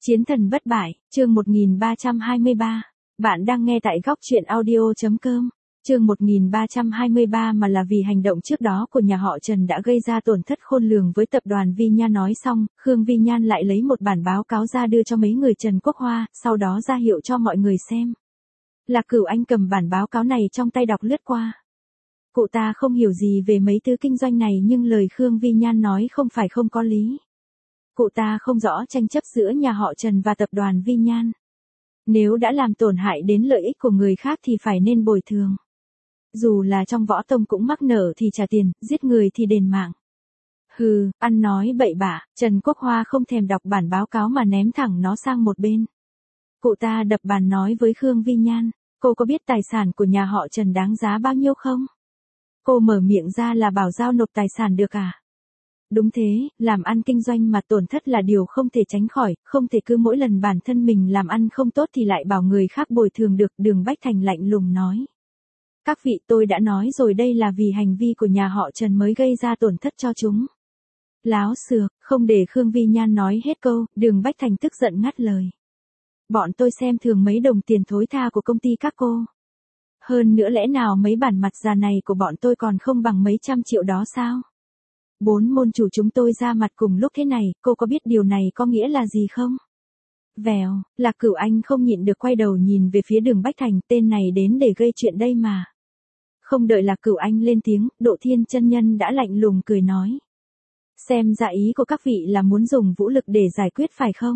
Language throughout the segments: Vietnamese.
Chiến thần bất bại, chương 1323. Bạn đang nghe tại góc truyện audio.com. Chương 1323 mà là vì hành động trước đó của nhà họ Trần đã gây ra tổn thất khôn lường với tập đoàn Vi Nhan. Nói xong, Khương Vi Nhan lại lấy một bản báo cáo ra đưa cho mấy người Trần Quốc Hoa, sau đó ra hiệu cho mọi người xem. Lạc Cửu Anh cầm bản báo cáo này trong tay đọc lướt qua. Cụ ta không hiểu gì về mấy thứ kinh doanh này nhưng lời Khương Vi Nhan nói không phải không có lý. Cụ ta không rõ tranh chấp giữa nhà họ Trần và tập đoàn Vi Nhan. Nếu đã làm tổn hại đến lợi ích của người khác thì phải nên bồi thường. Dù là trong võ tông cũng mắc nợ thì trả tiền, giết người thì đền mạng. Hừ, ăn nói bậy bạ, Trần Quốc Hoa không thèm đọc bản báo cáo mà ném thẳng nó sang một bên. Cụ ta đập bàn nói với Khương Vi Nhan, cô có biết tài sản của nhà họ Trần đáng giá bao nhiêu không? Cô mở miệng ra là bảo giao nộp tài sản được à? Đúng thế, làm ăn kinh doanh mà tổn thất là điều không thể tránh khỏi, không thể cứ mỗi lần bản thân mình làm ăn không tốt thì lại bảo người khác bồi thường được. Đường Bách Thành lạnh lùng nói. Các vị, tôi đã nói rồi, đây là vì hành vi của nhà họ Trần mới gây ra tổn thất cho chúng. Láo xược, không để Khương Vi Nhan nói hết câu, Đường Bách Thành tức giận ngắt lời. Bọn tôi xem thường mấy đồng tiền thối tha của công ty các cô. Hơn nữa lẽ nào mấy bản mặt già này của bọn tôi còn không bằng mấy trăm triệu đó sao? 4 môn chủ chúng tôi ra mặt cùng lúc thế này, cô có biết điều này có nghĩa là gì không? Vèo, Lạc Cửu Anh không nhịn được quay đầu nhìn về phía Đường Bách Thành, tên này đến để gây chuyện đây mà. Không đợi Lạc Cửu Anh lên tiếng, Độ Thiên chân nhân đã lạnh lùng cười nói. Xem ra ý của các vị là muốn dùng vũ lực để giải quyết phải không?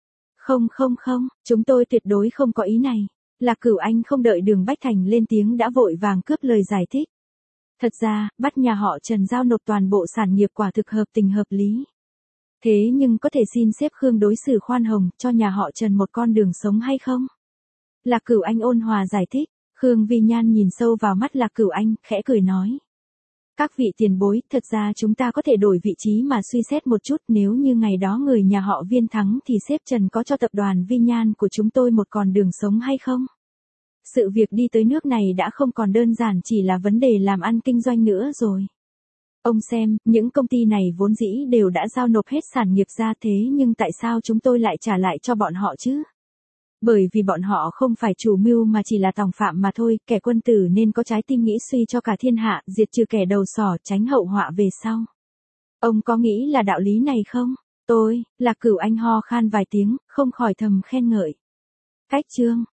Không, chúng tôi tuyệt đối không có ý này. Lạc Cửu Anh không đợi Đường Bách Thành lên tiếng đã vội vàng cướp lời giải thích. Thật ra, bắt nhà họ Trần giao nộp toàn bộ sản nghiệp quả thực hợp tình hợp lý. Thế nhưng có thể xin xếp Khương đối xử khoan hồng cho nhà họ Trần một con đường sống hay không? Lạc Cửu Anh ôn hòa giải thích. Khương Vi Nhan nhìn sâu vào mắt Lạc Cửu Anh, khẽ cười nói. Các vị tiền bối, thật ra chúng ta có thể đổi vị trí mà suy xét một chút, nếu như ngày đó người nhà họ Viên thắng thì sếp Trần có cho tập đoàn Vi Nhan của chúng tôi một con đường sống hay không? Sự việc đi tới nước này đã không còn đơn giản chỉ là vấn đề làm ăn kinh doanh nữa rồi. Ông xem, những công ty này vốn dĩ đều đã giao nộp hết sản nghiệp ra, thế nhưng tại sao chúng tôi lại trả lại cho bọn họ chứ? Bởi vì bọn họ không phải chủ mưu mà chỉ là tòng phạm mà thôi, kẻ quân tử nên có trái tim nghĩ suy cho cả thiên hạ, diệt trừ kẻ đầu sỏ, tránh hậu họa về sau. Ông có nghĩ là đạo lý này không? Lạc Cửu Anh ho khan vài tiếng, không khỏi thầm khen ngợi. Cách chương